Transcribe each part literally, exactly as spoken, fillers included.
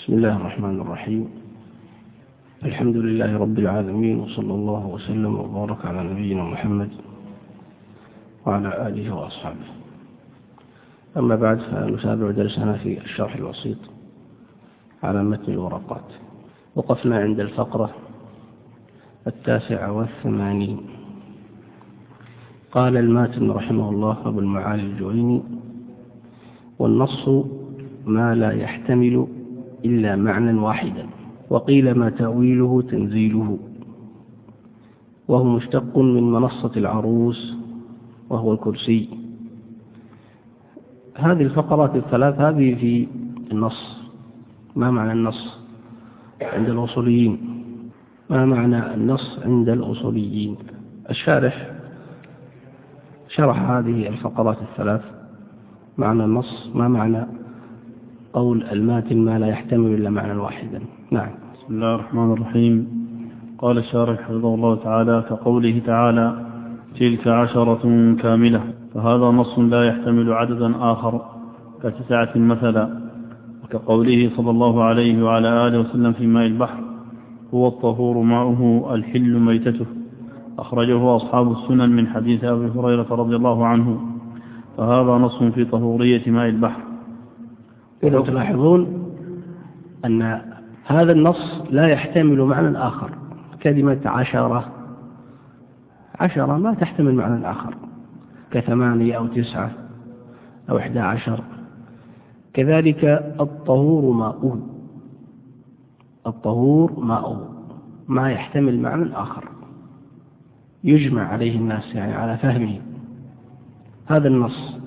بسم الله الرحمن الرحيم. الحمد لله رب العالمين، وصلى الله وسلم وبارك على نبينا محمد وعلى آله وأصحابه. أما بعد، فنتابع درسنا في الشرح الوسيط على متن الورقات. وقفنا عند الفقرة التاسعة والثمانين. قال الماتن رحمه الله أبو المعالي الجويني: والنص ما لا يحتمل إلا معنى واحدا، وقيل ما تأويله تنزيله، وهو مشتق من منصة العروس وهو الكرسي. هذه الفقرات الثلاث هذه في النص. ما معنى النص عند الأصوليين؟ ما معنى النص عند الأصوليين؟ الشارح شرح هذه الفقرات الثلاث. معنى النص، ما معنى قول الماتن ما لا يحتمل إلا معنى واحدا؟ نعم. بسم الله الرحمن الرحيم. قال الشارح حفظه الله تعالى: كقوله تعالى: تلك عشرة كاملة، فهذا نص لا يحتمل عددا آخر كتسعة مثلا. وكقوله صلى الله عليه وعلى آله وسلم في ماء البحر: هو الطهور ماؤه الحل ميتته، أخرجه أصحاب السنن من حديث أبي هريرة رضي الله عنه، فهذا نص في طهورية ماء البحر. إذا تلاحظون أن هذا النص لا يحتمل معنى آخر. كلمة عشرة عشرة ما تحتمل معنى آخر كثمانية أو تسعة أو إحدى عشر. كذلك الطهور ماؤه، الطهور ماؤه ما يحتمل معنى آخر يجمع عليه الناس، يعني على فهمه هذا النص.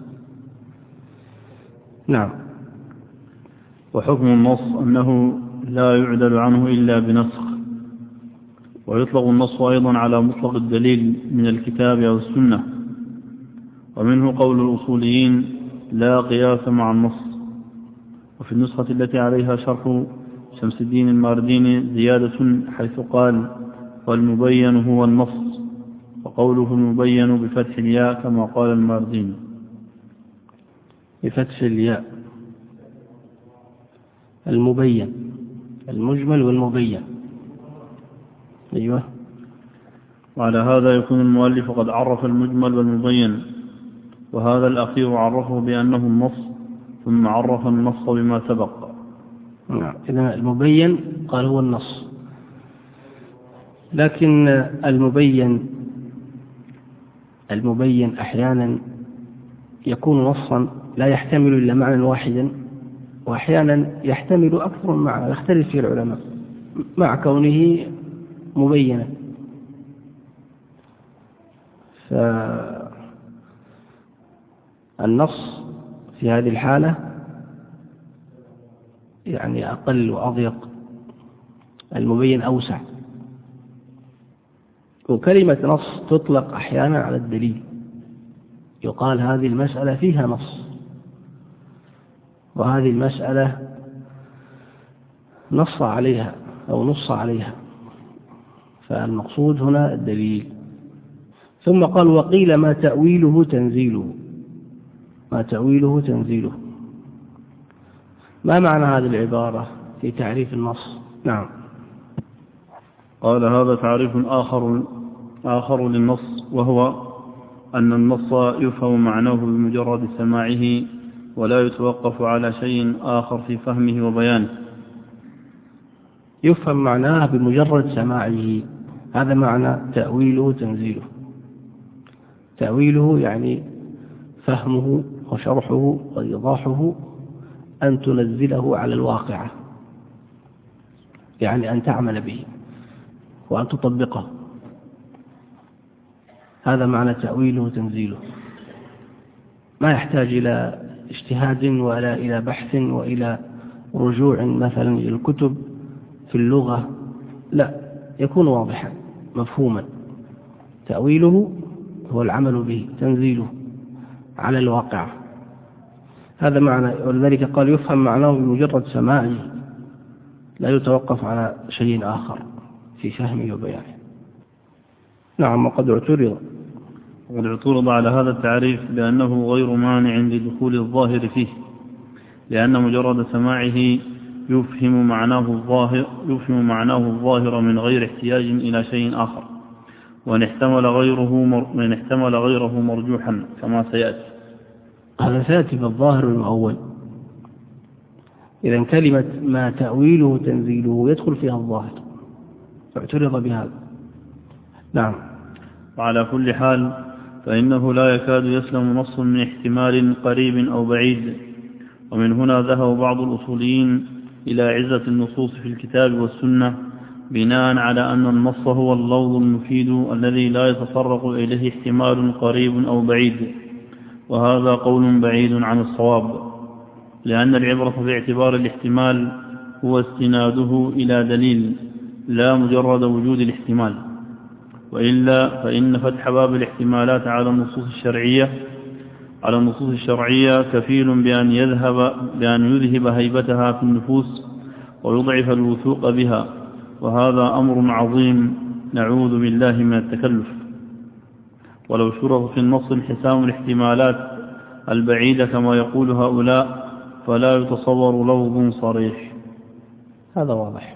نعم. وحكم النص أنه لا يعدل عنه إلا بنسخ، ويطلق النص أيضا على مطلق الدليل من الكتاب أو السنة. ومنه قول الأصوليين: لا قياس مع النص. وفي النسخة التي عليها شرح شمس الدين المارديني زيادة حيث قال: والمبين هو النص، وقوله المبين بفتح الياء كما قال المارديني. بفتح الياء المبين، المجمل والمبين. أيوة. وعلى هذا يكون المؤلف قد عرف المجمل والمبين، وهذا الأخير عرفه بأنه النص، ثم عرف النص بما سبق. نعم. إذا المبين قال هو النص، لكن المبين المبين أحيانا يكون نصا لا يحتمل إلا معنى واحدا، وأحيانا يحتمل أكثر من معنى، يختلف فيه العلماء مع كونه مبينا. فالنص في هذه الحالة يعني أقل وأضيق، المبين أوسع. وكلمة نص تطلق أحيانا على الدليل، يقال هذه المسألة فيها نص، وهذه المسألة نص عليها أو نص عليها، فالمقصود هنا الدليل. ثم قال: وقيل ما تأويله تنزيله، ما تأويله تنزيله. ما معنى هذه العبارة في تعريف النص؟ نعم. قال: هذا تعريف آخر آخر للنص، وهو أن النص يفهم معناه بمجرد سماعه، ولا يتوقف على شيء آخر في فهمه وبيانه. يفهم معناه بمجرد سماعه، هذا معنى تأويله تنزيله. تأويله يعني فهمه وشرحه وإيضاحه، أن تنزله على الواقع، يعني أن تعمل به وأن تطبقه. هذا معنى تأويله وتنزيله. ما يحتاج إلى اجتهاد ولا إلى بحث وإلى رجوع مثلا إلى الكتب في اللغة، لا، يكون واضحا مفهوما. تأويله هو العمل به، تنزيله على الواقع. هذا معنى، ولذلك قال يفهم معناه بمجرد سماعه، لا يتوقف على شيء آخر في فهمه وبيانه. نعم. وقد اعترض وقد اعترض على هذا التعريف بأنه غير مانع لدخول الظاهر فيه، لأن مجرد سماعه يفهم معناه الظاهر, يفهم معناه الظاهر من غير احتياج إلى شيء آخر، وإن احتمل غيره, وإن احتمل غيره مرجوحا كما سيأتي. هذا سيأتي بالظاهر والمؤول. إذن كلمة ما تأويله تنزيله يدخل فيها الظاهر، فاعترض بهذا. نعم. وعلى كل حال فإنه لا يكاد يسلم نص من احتمال قريب أو بعيد. ومن هنا ذهب بعض الأصوليين إلى عزة النصوص في الكتاب والسنة بناء على أن النص هو اللفظ المفيد الذي لا يتطرق إليه احتمال قريب أو بعيد، وهذا قول بعيد عن الصواب، لأن العبرة في اعتبار الاحتمال هو استناده إلى دليل لا مجرد وجود الاحتمال، وإلا فإن فتح باب الاحتمالات على النصوص الشرعية على النصوص الشرعية كفيل بأن يذهب بأن يذهب هيبتها في النفوس ويضعف الوثوق بها، وهذا أمر عظيم نعوذ بالله من التكلف. ولو شرط في النص انحسام الاحتمالات البعيدة كما يقول هؤلاء فلا يتصور لفظ صريح. هذا واضح.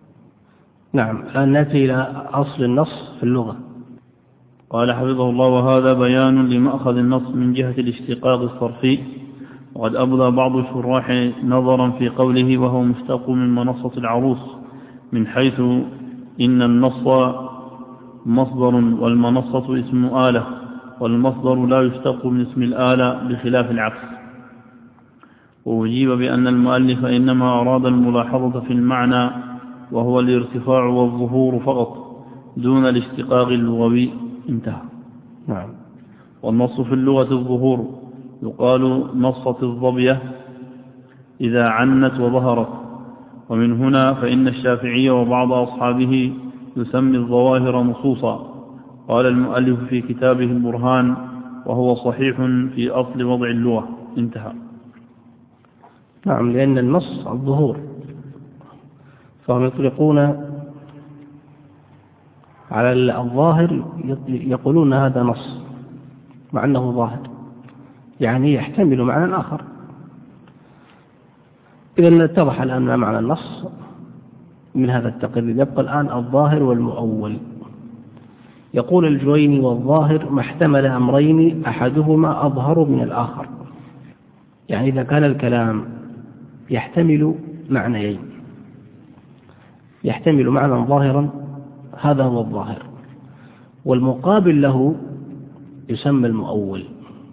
نعم. الآن نأتي إلى أصل النص في اللغة. قال حفظه الله: وهذا بيان لمأخذ النص من جهة الاشتقاق الصرفي. وقد أبدى بعض الشراح نظرا في قوله وهو مشتق من منصة العروس، من حيث إن النص مصدر والمنصة اسم آلة، والمصدر لا يشتق من اسم الآلة بخلاف العكس. وأجيب بأن المؤلف إنما أراد الملاحظة في المعنى وهو الارتفاع والظهور فقط دون الاشتقاق اللغوي. انتهى. نعم. والنص في اللغة الظهور، يقال نصت الظبية إذا عنت وظهرت. ومن هنا فإن الشافعي وبعض أصحابه يسمي الظواهر نصوصا. قال المؤلف في كتابه البرهان: وهو صحيح في أصل وضع اللغة. انتهى. نعم. لأن النص الظهور، فهم يطلقون على الظاهر، يقولون هذا نص مع أنه ظاهر، يعني يحتمل معنى آخر. إذن اتضح الآن ما معنى النص من هذا التقرير. يبقى الآن الظاهر والمؤول. يقول الجويني: والظاهر ما احتمل أمرين أحدهما أظهر من الآخر. يعني إذا كان الكلام يحتمل معنيين، يحتمل معنى ظاهرا، هذا هو الظاهر، والمقابل له يسمى المؤول.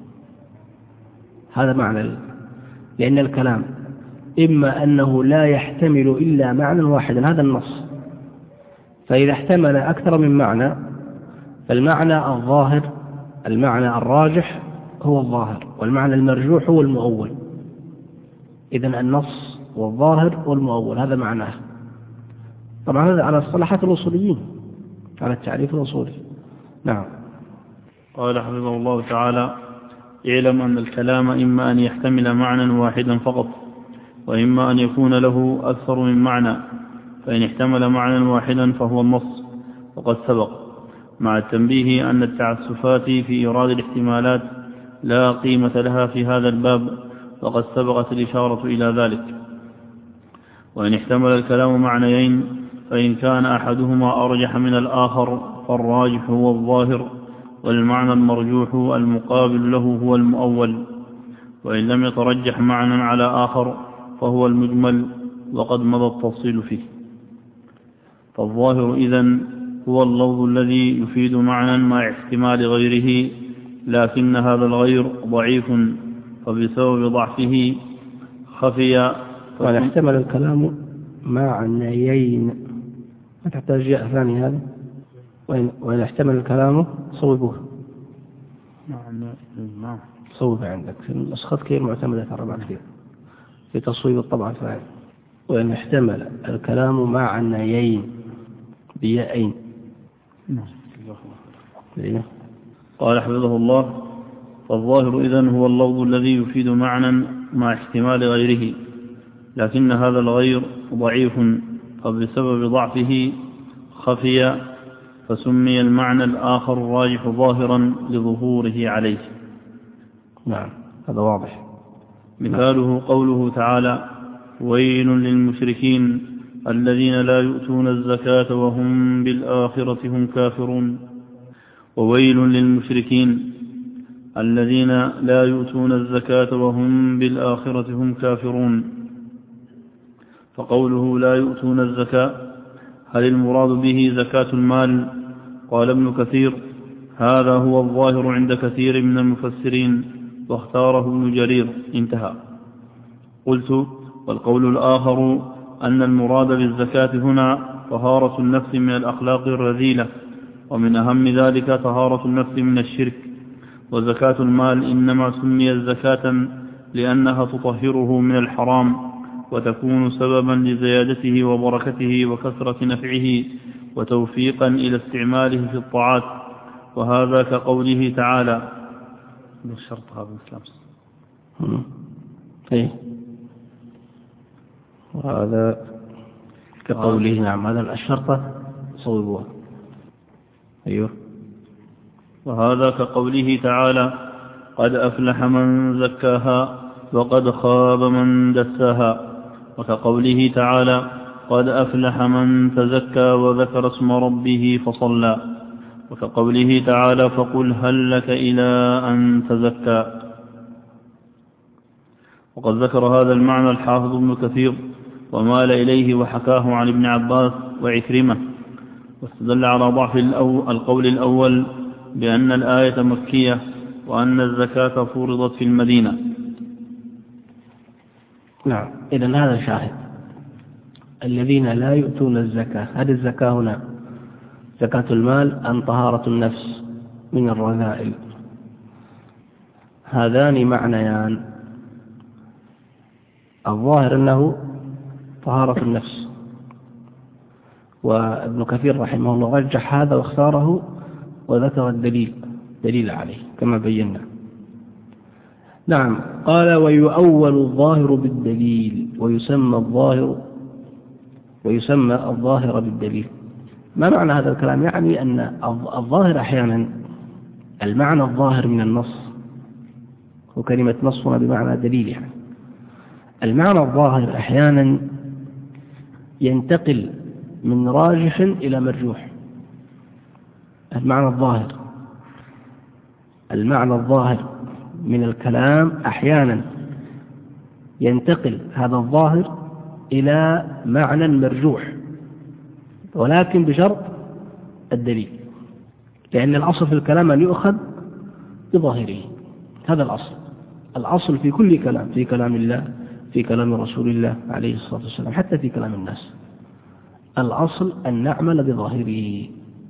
هذا معنى، لأن الكلام إما أنه لا يحتمل إلا معنى واحدا، هذا النص، فإذا احتمل أكثر من معنى فالمعنى الظاهر، المعنى الراجح هو الظاهر، والمعنى المرجوح هو المؤول. إذن النص والظاهر والمؤول هذا معناه. طبعا هذا على اصطلاحات الأصوليين، على التعريف الأصولي. نعم. قال حفظه الله تعالى: اعلم أن الكلام إما أن يحتمل معنى واحدا فقط، وإما أن يكون له أكثر من معنى، فإن احتمل معنى واحدا فهو النص، وقد سبق، مع التنبيه أن التعسفات في إيراد الاحتمالات لا قيمة لها في هذا الباب، وقد سبقت الإشارة إلى ذلك. وإن احتمل الكلام معنيين فإن كان أحدهما أرجح من الآخر فالراجح هو الظاهر، والمعنى المرجوح المقابل له هو المؤول. وإن لم يترجح معنى على آخر فهو المجمل، وقد مضى التفصيل فيه. فالظاهر إذن هو اللفظ الذي يفيد معنى مع احتمال غيره، لكن هذا الغير ضعيف، فبسبب ضعفه خفي. قال احتمل الكلام معنيين، ما تحتاج جاء ثاني هذا. وإن, وإن احتمل الكلام صوبوه. نعم. صوب عندك في النسخة كثير معتمدة ترى كثير في تصويب الطبعة الثانية. وإن احتمل الكلام معنيين بيائين. نعم. قال حفظه الله: فالظاهر إذن هو اللفظ الذي يفيد معنى مع احتمال غيره، لكن هذا الغير ضعيف، فبسبب ضعفه خفي، فسمي المعنى الآخر الراجح ظاهرا لظهوره عليه. نعم، هذا واضح. مثاله قوله تعالى: ويل للمشركين الذين لا يؤتون الزكاة وهم بالآخرة هم كافرون. وويل للمشركين الذين لا يؤتون الزكاة وهم بالآخرة هم كافرون. فقوله لا يؤتون الزكاة هل المراد به زكاة المال؟ قال ابن كثير هذا هو الظاهر عند كثير من المفسرين واختاره ابن جرير. انتهى. قلت والقول الآخر أن المراد بالزكاة هنا طهارة النفس من الأخلاق الرذيلة، ومن أهم ذلك طهارة النفس من الشرك. وزكاة المال إنما سميت زكاة لأنها تطهره من الحرام وتكون سببا لزيادته وبركته وكثرة نفعه وتوفيقا إلى استعماله في الطاعات. وهذا كقوله تعالى بالشرط هذا الإسلام. إيه وهذا كقوله نعم هذا الشرطة صوبوها. أيوه. وهذا كقوله تعالى قد أفلح من زكاها وقد خاب من دساها. وكقوله تعالى قد أفلح من تزكى وذكر اسم ربه فصلى. وكقوله تعالى فقل هل لك إلى أن تزكى. وقد ذكر هذا المعنى الحافظ ابن كثير ومال إليه وحكاه عن ابن عباس وعكرمة، واستدل على ضعف القول الأول بأن الآية مكية وأن الزكاة فرضت في المدينة. نعم. إذن هذا شاهد الذين لا يؤتون الزكاة. هذه الزكاة هنا زكاة المال أم طهارة النفس من الرذائل؟ هذان معنيان. الظاهر أنه طهارة النفس، وابن كثير رحمه الله رجح هذا واختاره وذكر الدليل دليل عليه كما بينا. نعم. قال ويؤول الظاهر بالدليل ويسمى الظاهر ويسمى الظاهر بالدليل. ما معنى هذا الكلام؟ يعني أن الظاهر أحيانا المعنى الظاهر من النص، وكلمة نص هنا بمعنى دليل، يعني المعنى الظاهر أحيانا ينتقل من راجح إلى مرجوح. المعنى الظاهر المعنى الظاهر من الكلام أحيانا ينتقل هذا الظاهر إلى معنى مرجوح، ولكن بشرط الدليل، لأن الأصل في الكلام أن يؤخذ بظاهره. هذا الأصل الأصل في كل كلام، في كلام الله، في كلام رسول الله عليه الصلاة والسلام، حتى في كلام الناس. الأصل أن نعمل بظاهره.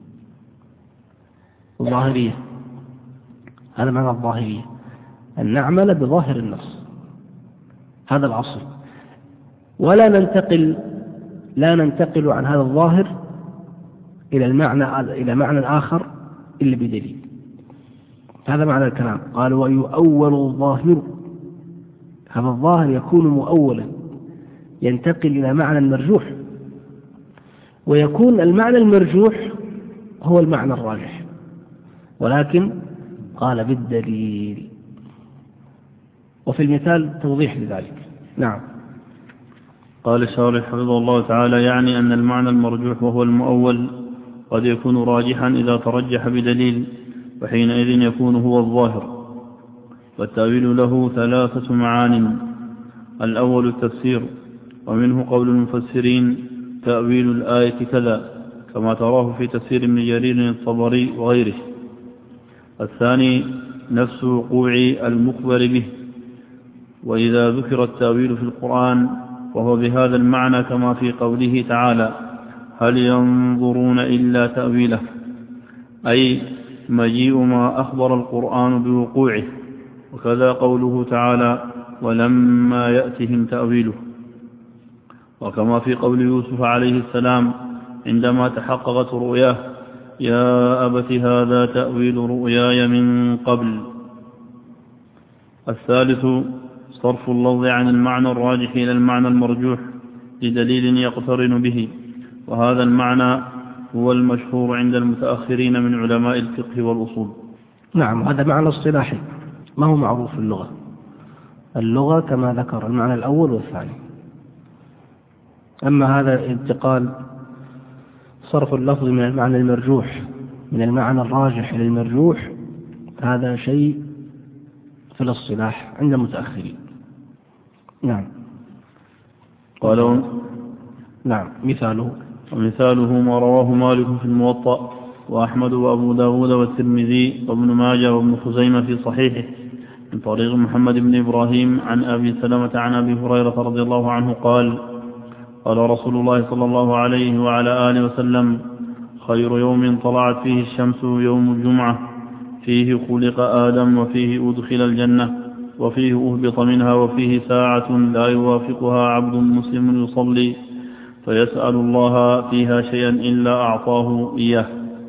الظاهرية هذا معنى الظاهرية، أن نعمل بظاهر النص. هذا الأصل. ولا ننتقل لا ننتقل عن هذا الظاهر إلى المعنى إلى معنى آخر إلا بدليل. هذا معنى الكلام. قال ويؤول الظاهر. هذا الظاهر يكون مؤولا ينتقل إلى معنى مرجوح، ويكون المعنى المرجوح هو المعنى الراجح، ولكن قال بالدليل. وفي المثال توضيح لذلك. نعم. قال الشارح حفظه الله تعالى يعني أن المعنى المرجوح وهو المؤول قد يكون راجحا إذا ترجح بدليل، وحينئذ يكون هو الظاهر. والتأويل له ثلاثة معان. الأول التفسير، ومنه قول المفسرين تأويل الآية كذا، كما تراه في تفسير ابن جرير الطبري وغيره. الثاني نفس وقوع المخبر به، وإذا ذكر التأويل في القرآن وهو بهذا المعنى كما في قوله تعالى هل ينظرون إلا تأويله، أي مجيء ما أخبر القرآن بوقوعه. وكذا قوله تعالى ولما يأتهم تأويله، وكما في قول يوسف عليه السلام عندما تحققت رؤياه يا أبت هذا تأويل رؤياي من قبل. الثالث صرف اللفظ عن المعنى الراجح إلى المعنى المرجوح لدليل يقترن به، وهذا المعنى هو المشهور عند المتأخرين من علماء الفقه والأصول. نعم. هذا معنى اصطلاحي ما هو معروف في اللغة. اللغة كما ذكر المعنى الأول والثاني. أما هذا انتقال صرف اللفظ من المعنى المرجوح من المعنى الراجح إلى المرجوح، هذا شيء في الاصطلاح عند المتأخرين. نعم. قالوا نعم. مثاله ومثاله ما رواه مالك في الموطأ وأحمد وأبو داود والترمذي وابن ماجه وابن خزيمة في صحيحه من طريق محمد بن إبراهيم عن أبي سلمة عن أبي هريرة رضي الله عنه قال قال رسول الله صلى الله عليه وعلى آله وسلم خير يوم طلعت فيه الشمس يوم الجمعة فيه خلق آدم وفيه أدخل الجنة وفيه أهبط منها وفيه ساعة لا يوافقها عبد مسلم يصلي فيسأل الله فيها شيئا إلا أعطاه إياه.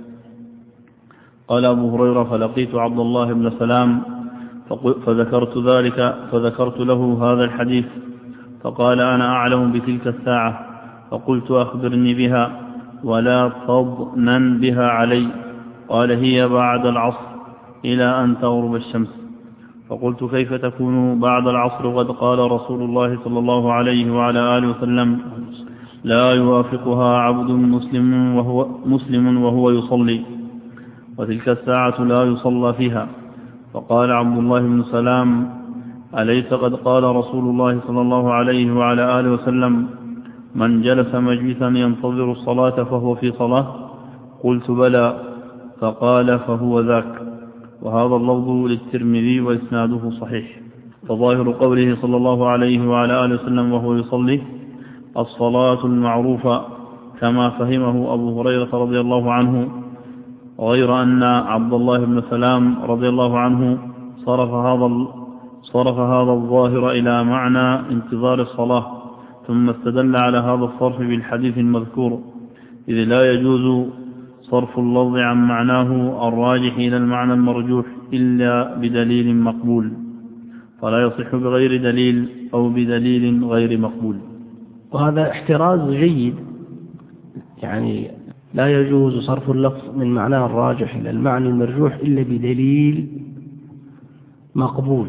قال أبو هريرة فلقيت عبد الله بن سلام فذكرت ذلك فذكرت له هذا الحديث فقال أنا أعلم بتلك الساعة فقلت أخبرني بها ولا تضنن بها علي. قال هي بعد العصر إلى أن تغرب الشمس. فقلت كيف تكون بعد العصر وقد قال رسول الله صلى الله عليه وعلى آله وسلم لا يوافقها عبد مسلم وهو, مسلم وهو يصلي وتلك الساعة لا يصلى فيها. فقال عبد الله بن سلام أليس قد قال رسول الله صلى الله عليه وعلى آله وسلم من جلس مجلسا ينتظر الصلاة فهو في صلاة؟ قلت بلى. فقال فهو ذاك. وهذا اللفظ للترمذي وإسناده صحيح. فظاهر قوله صلى الله عليه وعلى آله وسلم وهو يصلي الصلاة المعروفة كما فهمه أبو هريرة رضي الله عنه، غير أن عبد الله بن سلام رضي الله عنه صرف هذا صرف هذا الظاهر إلى معنى انتظار الصلاة، ثم استدل على هذا الصرف بالحديث المذكور، إذ لا يجوز صرف اللفظ عن معناه الراجح إلى المعنى المرجوح إلا بدليل مقبول، فلا يصح بغير دليل أو بدليل غير مقبول. وهذا احتراز جيد، يعني لا يجوز صرف اللفظ من معناه الراجح إلى المعنى المرجوح إلا بدليل مقبول.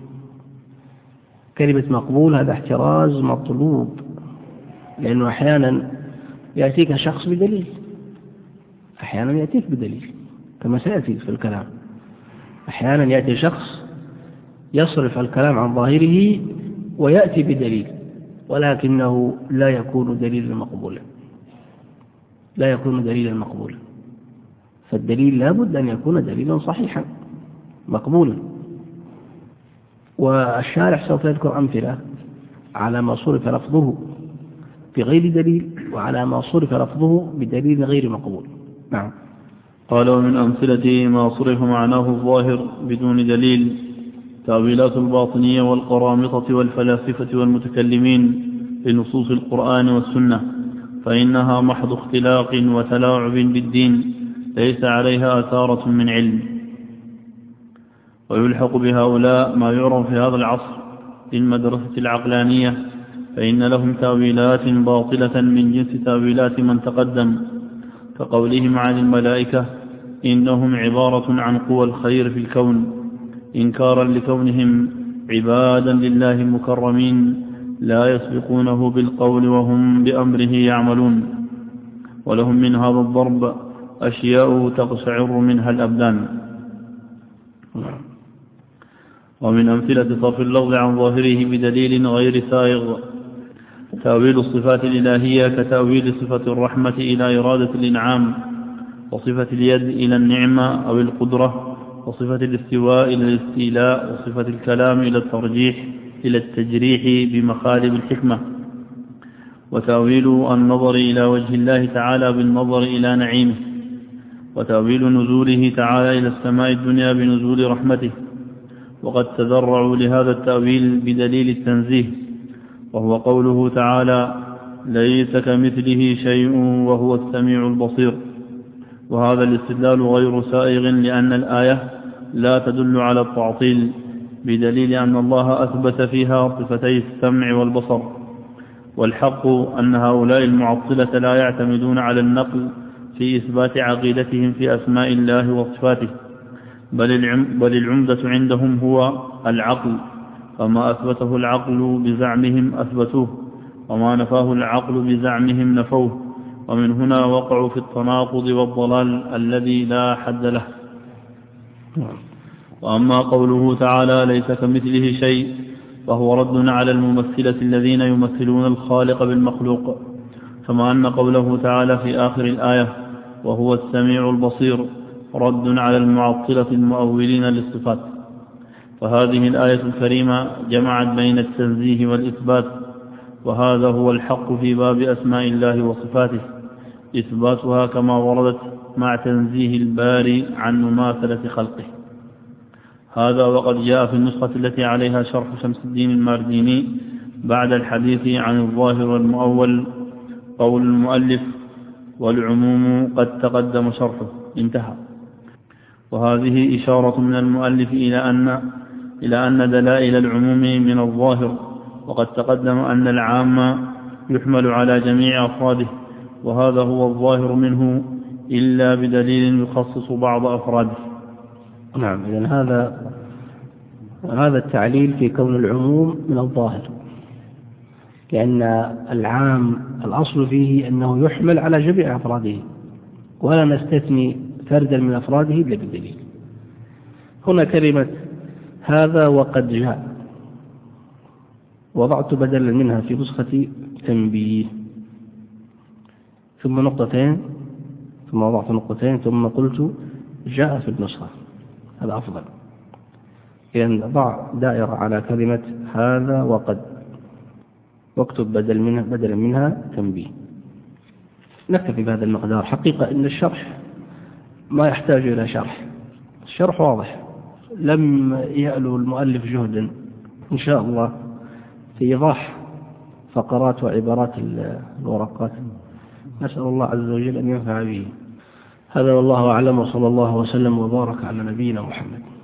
كلمة مقبول هذا احتراز مطلوب، لأنه أحيانا يأتيك شخص بدليل، أحيانا يأتيك بدليل كما سيأتي في الكلام. أحيانا يأتي شخص يصرف الكلام عن ظاهره ويأتي بدليل، ولكنه لا يكون دليلا مقبولا، لا يكون دليلا مقبولا. فالدليل لابد أن يكون دليلا صحيحا مقبولا. والشارح سوف يذكر أمثلة على ما صرف لفظه بغير دليل وعلى ما صرف لفظه بدليل غير مقبول. نعم. قال ومن أمثلته ما صرف معناه الظاهر بدون دليل تأويلات الباطنية والقرامطة والفلاسفة والمتكلمين لنصوص القرآن والسنة، فإنها محض اختلاق وتلاعب بالدين ليس عليها أثارة من علم. ويلحق بهؤلاء ما يعرف في هذا العصر للمدرسة العقلانية، فإن لهم تأويلات باطلة من جنس تأويلات من تقدم، كقولهم عن الملائكة إنهم عبارة عن قوى الخير في الكون، إنكارا لكونهم عبادا لله مكرمين لا يسبقونه بالقول وهم بأمره يعملون. ولهم من هذا الضرب أشياء تقشعر منها الأبدان. ومن أمثلة صرف اللفظ عن ظاهره بدليل غير سائغ تأويل الصفات الإلهية، كتأويل صفة الرحمة إلى إرادة الإنعام، وصفة اليد إلى النعمة أو القدرة، وصفة الاستواء إلى الاستيلاء، وصفة الكلام إلى الترجيح إلى التجريح بمخالب الحكمة، وتأويل النظر إلى وجه الله تعالى بالنظر إلى نعيمه، وتأويل نزوله تعالى إلى السماء الدنيا بنزول رحمته. وقد تذرعوا لهذا التأويل بدليل التنزيه، وهو قوله تعالى ليس كمثله شيء وهو السميع البصير. وهذا الاستدلال غير سائغ، لأن الآية لا تدل على التعطيل، بدليل أن الله أثبت فيها صفتي السمع والبصر. والحق أن هؤلاء المعطلة لا يعتمدون على النقل في إثبات عقيدتهم في أسماء الله وصفاته، بل العمدة عندهم هو العقل، فما أثبته العقل بزعمهم أثبتوه، وما نفاه العقل بزعمهم نفوه، ومن هنا وقعوا في التناقض والضلال الذي لا حد له. وأما قوله تعالى ليس كمثله شيء فهو رد على الممثلة الذين يمثلون الخالق بالمخلوق، كما أن قوله تعالى في آخر الآية وهو السميع البصير رد على المعطلة المؤولين للصفات. فهذه الآية الكريمة جمعت بين التنزيه والإثبات، وهذا هو الحق في باب أسماء الله وصفاته، إثباتها كما وردت مع تنزيه الباري عن مماثلة خلقه. هذا وقد جاء في النسخة التي عليها شرح شمس الدين المارديني بعد الحديث عن الظاهر والمؤول قول المؤلف والعموم قد تقدم شرحه، انتهى. وهذه إشارة من المؤلف إلى أن إلى أن دلائل العموم من الظاهر، وقد تقدم أن العام يحمل على جميع أفراده، وهذا هو الظاهر منه إلا بدليل يخصص بعض أفراده. نعم، إذن هذا هذا التعليل في كون العموم من الظاهر، لأن العام الأصل فيه أنه يحمل على جميع أفراده، ولا نستثني فردا من أفراده إلا بدليل. هنا كلمة هذا وقد جاء وضعت بدلا منها في نسخة تنبيه، ثم نقطتين، ثم وضعت نقطتين، ثم قلت جاء في النسخة، هذا أفضل. إذن ضع دائرة على كلمة هذا وقد، واكتب بدل منها بدلا منها تنبيه. نكتفي بهذا المقدار. حقيقة إن الشرح ما يحتاج إلى شرح، الشرح واضح، لم يألو المؤلف جهدا إن شاء الله في إيضاح فقرات وعبارات الورقات. نسأل الله عز وجل أن ينفع به. هذا والله أعلم، وصلى الله وسلم وبارك على نبينا محمد.